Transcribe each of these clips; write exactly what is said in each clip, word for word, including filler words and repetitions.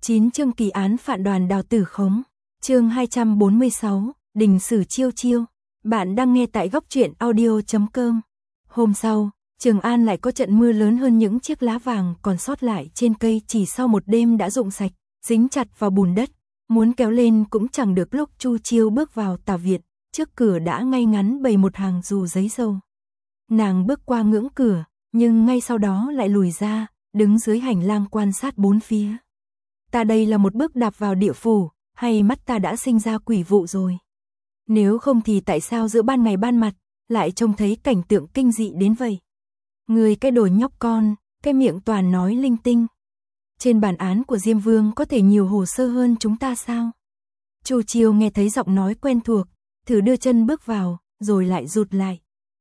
chín chương kỳ án phản đoàn Đào Tử Khống. Chương hai trăm bốn mươi sáu, Đình Sử Chiêu Chiêu. Bạn đang nghe tại góc truyện audio chấm com. Hôm sau, Trường An lại có trận mưa lớn hơn, những chiếc lá vàng còn sót lại trên cây chỉ sau một đêm đã rụng sạch, dính chặt vào bùn đất, muốn kéo lên cũng chẳng được. Lúc Chu Chiêu bước vào tà viện, trước cửa đã ngay ngắn bày một hàng dù giấy dầu. Nàng bước qua ngưỡng cửa, nhưng ngay sau đó lại lùi ra, đứng dưới hành lang quan sát bốn phía. Ta đây là một bước đạp vào địa phủ, hay mắt ta đã sinh ra quỷ vụ rồi? Nếu không thì tại sao giữa ban ngày ban mặt, lại trông thấy cảnh tượng kinh dị đến vậy? Người cái đồ nhóc con, cái miệng toàn nói linh tinh. Trên bản án của Diêm Vương có thể nhiều hồ sơ hơn chúng ta sao? Chu Chiêu nghe thấy giọng nói quen thuộc, thử đưa chân bước vào, rồi lại rụt lại.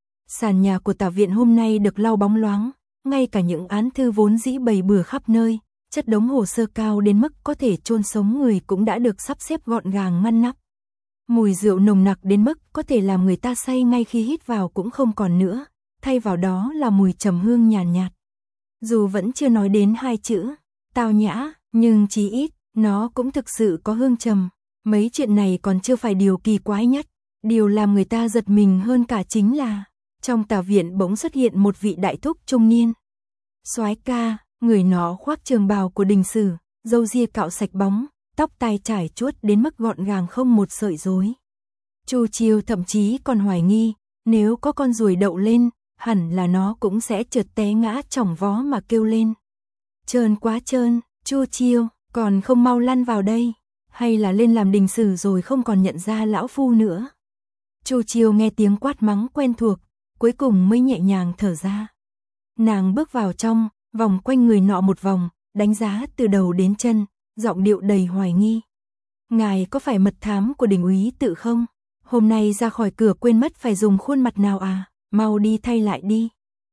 Sàn nhà của tà viện hôm nay được lau bóng loáng, ngay cả những án thư vốn dĩ bày bừa khắp nơi, chất đống hồ sơ cao đến mức có thể chôn sống người cũng đã được sắp xếp gọn gàng ngăn nắp. Mùi rượu nồng nặc đến mức có thể làm người ta say ngay khi hít vào cũng không còn nữa, thay vào đó là mùi trầm hương nhàn nhạt, nhạt. Dù vẫn chưa nói đến hai chữ tao nhã, nhưng chí ít nó cũng thực sự có hương trầm. Mấy chuyện này còn chưa phải điều kỳ quái nhất, điều làm người ta giật mình hơn cả chính là trong tà viện bỗng xuất hiện một vị đại thúc trung niên. Soái ca, người nó khoác trường bào của Đình Sử, râu ria cạo sạch bóng, tóc tai trải chuốt đến mức gọn gàng không một sợi rối. Chu Chiêu thậm chí còn hoài nghi, nếu có con ruồi đậu lên, hẳn là nó cũng sẽ trượt té ngã chỏng vó mà kêu lên. Trơn quá trơn, Chu Chiêu, còn không mau lăn vào đây, hay là lên làm Đình Sử rồi không còn nhận ra lão phu nữa. Chu Chiêu nghe tiếng quát mắng quen thuộc, cuối cùng mới nhẹ nhàng thở ra. Nàng bước vào trong, vòng quanh người nọ một vòng, đánh giá từ đầu đến chân, giọng điệu đầy hoài nghi. Ngài có phải mật thám của Đình úy tự không? Hôm nay ra khỏi cửa quên mất phải dùng khuôn mặt nào à? Mau đi thay lại đi.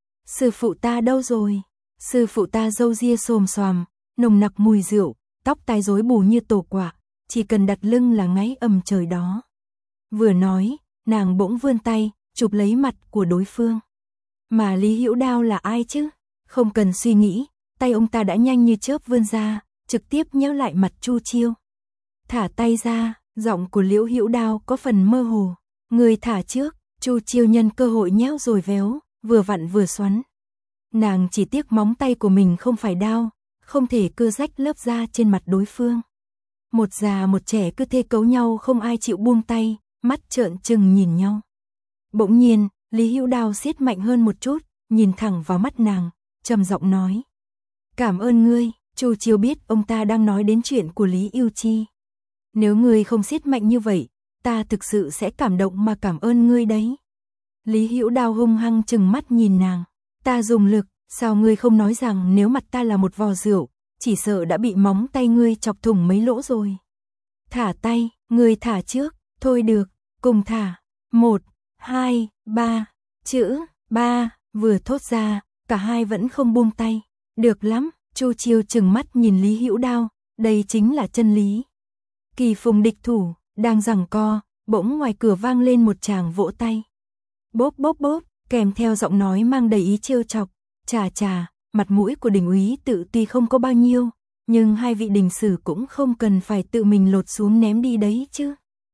Sư phụ ta đâu rồi? Sư phụ ta râu ria xồm xoàm, nồng nặc mùi rượu, tóc tai rối bù như tổ quạ, chỉ cần đặt lưng là ngáy ầm trời đó. Vừa nói, nàng bỗng vươn tay, chụp lấy mặt của đối phương. Mà Lý Hữu Đao là ai chứ? Không cần suy nghĩ, tay ông ta đã nhanh như chớp vươn ra, trực tiếp nhéo lại mặt Chu Chiêu. Thả tay ra, giọng của Liễu Hữu Đao có phần mơ hồ. Người thả trước. Chu Chiêu nhân cơ hội nhéo rồi véo, vừa vặn vừa xoắn. Nàng chỉ tiếc móng tay của mình không phải đao, không thể cưa rách lớp da trên mặt đối phương. Một già một trẻ cứ thê cấu nhau, không ai chịu buông tay, mắt trợn trừng nhìn nhau. Bỗng nhiên, Lý Hữu Đao siết mạnh hơn một chút, nhìn thẳng vào mắt nàng, trầm giọng nói: "Cảm ơn ngươi." Chu Chiêu biết ông ta đang nói đến chuyện của Lý Yêu Chi. "Nếu ngươi không siết mạnh như vậy, ta thực sự sẽ cảm động mà cảm ơn ngươi đấy." Lý Hữu Đao hung hăng trừng mắt nhìn nàng. "Ta dùng lực, sao ngươi không nói rằng nếu mặt ta là một vò rượu, chỉ sợ đã bị móng tay ngươi chọc thủng mấy lỗ rồi." "Thả tay." "Ngươi thả trước." "Thôi được, cùng thả." Một, hai, ba. Chữ ba vừa thốt ra, cả hai vẫn không buông tay. "Được lắm." Chu Chiêu trừng mắt nhìn Lý Hữu Đao, đây chính là chân lý. Kỳ phùng địch thủ. Đang giằng co, bỗng ngoài cửa vang lên một tràng vỗ tay. Bốp bốp bốp, kèm theo giọng nói mang đầy ý trêu chọc. "Chà chà, mặt mũi của Đình úy tự tuy không có bao nhiêu, nhưng hai vị Đình Sử cũng không cần phải tự mình lột xuống ném đi đấy chứ."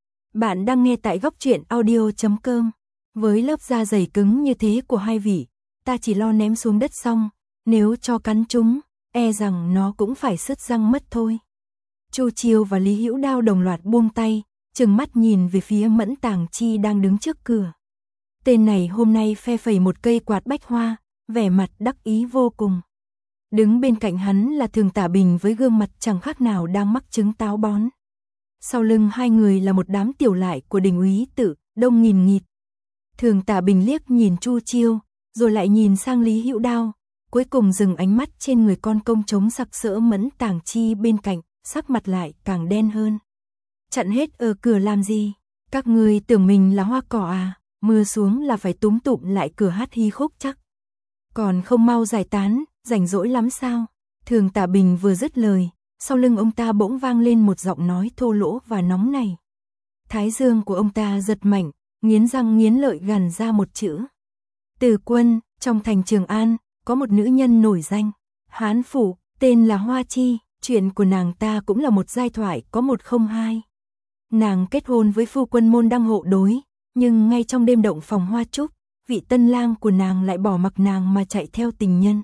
Bạn đang nghe tại góc truyện audio chấm com. Với lớp da dày cứng như thế của hai vị, ta chỉ lo ném xuống đất xong, nếu cho cắn chúng, e rằng nó cũng phải sứt răng mất thôi. Chu Chiêu và Lý Hữu Đao đồng loạt buông tay, trừng mắt nhìn về phía Mẫn Tàng Chi đang đứng trước cửa. Tên này hôm nay phe phẩy một cây quạt bách hoa, vẻ mặt đắc ý vô cùng. Đứng bên cạnh hắn là Thường Tả Bình với gương mặt chẳng khác nào đang mắc chứng táo bón. Sau lưng hai người là một đám tiểu lại của Đình úy tự, đông nghìn nghịt. Thường Tả Bình liếc nhìn Chu Chiêu, rồi lại nhìn sang Lý Hữu Đao, cuối cùng dừng ánh mắt trên người con công trống sặc sỡ Mẫn Tàng Chi bên cạnh, sắc mặt lại càng đen hơn. "Chặn hết ở cửa làm gì? Các ngươi tưởng mình là hoa cỏ à? Mưa xuống là phải túm tụm lại cửa hát hí khúc chắc. Còn không mau giải tán, rảnh rỗi lắm sao?" Thường Tả Bình vừa dứt lời, sau lưng ông ta bỗng vang lên một giọng nói thô lỗ và nóng nảy. Thái dương của ông ta giật mạnh, nghiến răng nghiến lợi gằn ra một chữ. "Từ Quân, trong thành Trường An, có một nữ nhân nổi danh, hán phủ, tên là Hoa Chi." Chuyện của nàng ta cũng là một giai thoại có một không hai. Nàng kết hôn với phu quân môn đăng hộ đối, nhưng ngay trong đêm động phòng hoa trúc, vị tân lang của nàng lại bỏ mặc nàng mà chạy theo tình nhân.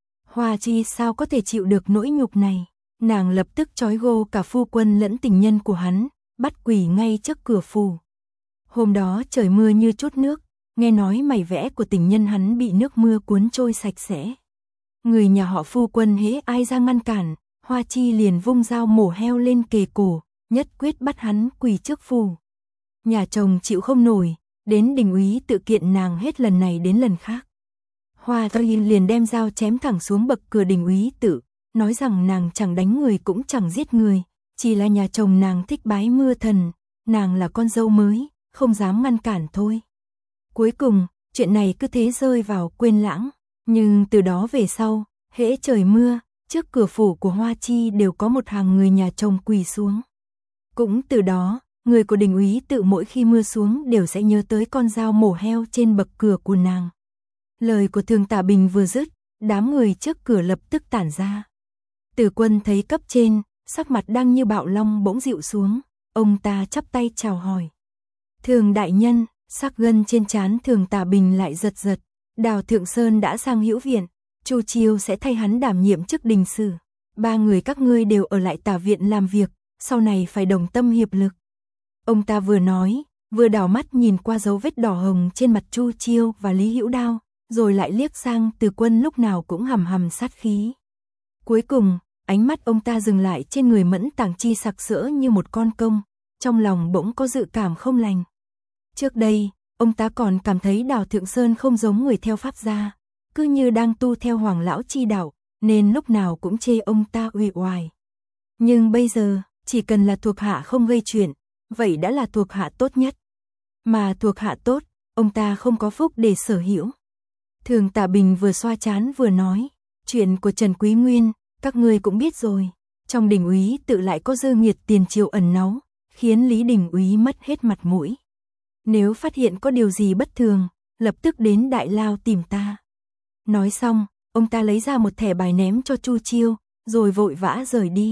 Hoa Chi sao có thể chịu được nỗi nhục này, nàng lập tức trói gô cả phu quân lẫn tình nhân của hắn, bắt quỳ ngay trước cửa phủ. Hôm đó trời mưa như chút nước, nghe nói mày vẽ của tình nhân hắn bị nước mưa cuốn trôi sạch sẽ. Người nhà họ phu quân hễ ai ra ngăn cản, Hoa Chi liền vung dao mổ heo lên kề cổ, nhất quyết bắt hắn quỳ trước phủ. Nhà chồng chịu không nổi, đến đình úy tự kiện nàng hết lần này đến lần khác. Hoa Chi liền đem dao chém thẳng xuống bậc cửa đình úy tự, nói rằng nàng chẳng đánh người cũng chẳng giết người, chỉ là nhà chồng nàng thích bái mưa thần, nàng là con dâu mới, không dám ngăn cản thôi. Cuối cùng, chuyện này cứ thế rơi vào quên lãng, nhưng từ đó về sau, hễ trời mưa, trước cửa phủ của Hoa Chi đều có một hàng người nhà chồng quỳ xuống. Cũng từ đó, người của đình úy tự mỗi khi mưa xuống đều sẽ nhớ tới con dao mổ heo trên bậc cửa của nàng. Lời của Thường Tả Bình vừa dứt, đám người trước cửa lập tức tản ra. Tử Quân thấy cấp trên, sắc mặt đang như bạo long bỗng dịu xuống, ông ta chắp tay chào hỏi. Thường đại nhân, sắc gân trên trán Thường Tả Bình lại giật giật, Đào Thượng Sơn đã sang Hữu viện, Chu Chiêu sẽ thay hắn đảm nhiệm chức đình sử. Ba người các ngươi đều ở lại Tả viện làm việc, sau này phải đồng tâm hiệp lực. Ông ta vừa nói, vừa đảo mắt nhìn qua dấu vết đỏ hồng trên mặt Chu Chiêu và Lý Hữu Đao, rồi lại liếc sang Từ Quân lúc nào cũng hầm hầm sát khí. Cuối cùng, ánh mắt ông ta dừng lại trên người Mẫn Tàng Chi sặc sỡ như một con công, trong lòng bỗng có dự cảm không lành. Trước đây, ông ta còn cảm thấy Đào Thượng Sơn không giống người theo pháp gia, cứ như đang tu theo Hoàng lão chi đạo, nên lúc nào cũng chê ông ta uể oải. Nhưng bây giờ, chỉ cần là thuộc hạ không gây chuyện, vậy đã là thuộc hạ tốt nhất. Mà thuộc hạ tốt, ông ta không có phúc để sở hữu. Thường Tả Bình vừa xoa trán vừa nói, chuyện của Trần Quý Nguyên, các ngươi cũng biết rồi. Trong đình úy tự lại có dư nghiệt tiền triều ẩn náu, khiến Lý đình úy mất hết mặt mũi. Nếu phát hiện có điều gì bất thường, lập tức đến Đại Lao tìm ta. Nói xong, ông ta lấy ra một thẻ bài ném cho Chu Chiêu, rồi vội vã rời đi.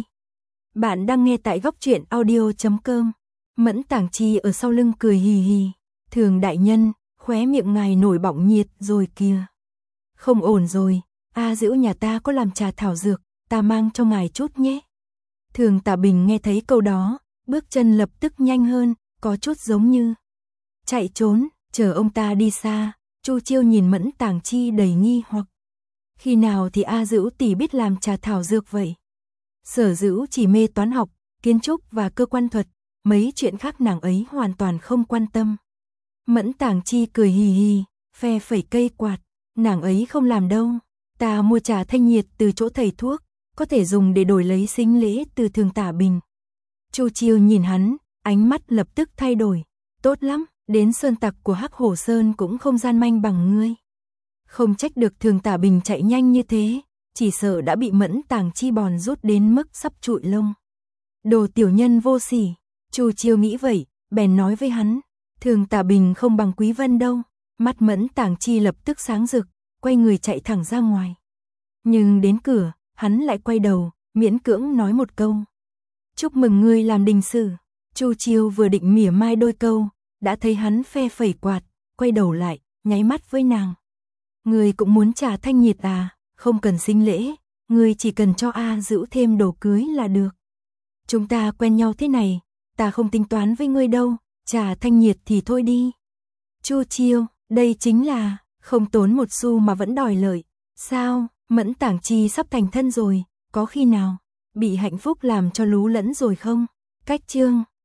Bạn đang nghe tại góc truyện audio chấm com. Mẫn Tàng Chi ở sau lưng cười hì hì. Thường đại nhân, khóe miệng ngài nổi bọng nhiệt rồi kìa. Không ổn rồi, A Dữu nhà ta có làm trà thảo dược, ta mang cho ngài chút nhé. Thường Tả Bình nghe thấy câu đó, bước chân lập tức nhanh hơn, có chút giống như chạy trốn. Chờ ông ta đi xa, Chu Chiêu nhìn Mẫn Tàng Chi đầy nghi hoặc. Khi nào thì A Dữu tỷ biết làm trà thảo dược vậy? Sở Dữu chỉ mê toán học, kiến trúc và cơ quan thuật, mấy chuyện khác nàng ấy hoàn toàn không quan tâm. Mẫn Tàng Chi cười hì hì, phe phẩy cây quạt, nàng ấy không làm đâu, ta mua trà thanh nhiệt từ chỗ thầy thuốc, có thể dùng để đổi lấy sính lễ từ Thường Tả Bình. Chu Chiêu nhìn hắn, ánh mắt lập tức thay đổi, tốt lắm, đến sơn tặc của Hắc Hổ Sơn cũng không gian manh bằng ngươi. Không trách được Thường Tả Bình chạy nhanh như thế, chỉ sợ đã bị Mẫn Tàng Chi bòn rút đến mức sắp trụi lông. Đồ tiểu nhân vô sỉ, Chu Chiêu nghĩ vậy, bèn nói với hắn, Thường Tả Bình không bằng Quý Vân đâu. Mắt Mẫn Tàng Chi lập tức sáng rực, quay người chạy thẳng ra ngoài. Nhưng đến cửa, hắn lại quay đầu, miễn cưỡng nói một câu. Chúc mừng ngươi làm đình sử. Chu Chiêu vừa định mỉa mai đôi câu, đã thấy hắn phe phẩy quạt, quay đầu lại, nháy mắt với nàng. Ngươi cũng muốn trà thanh nhiệt à, không cần sính lễ, ngươi chỉ cần cho A Dữu thêm đồ cưới là được. Chúng ta quen nhau thế này, ta không tính toán với ngươi đâu, trà thanh nhiệt thì thôi đi. Chu Chiêu, đây chính là, không tốn một xu mà vẫn đòi lợi. Sao, Mẫn Tàng Chi sắp thành thân rồi, có khi nào bị hạnh phúc làm cho lú lẫn rồi không? Cách chương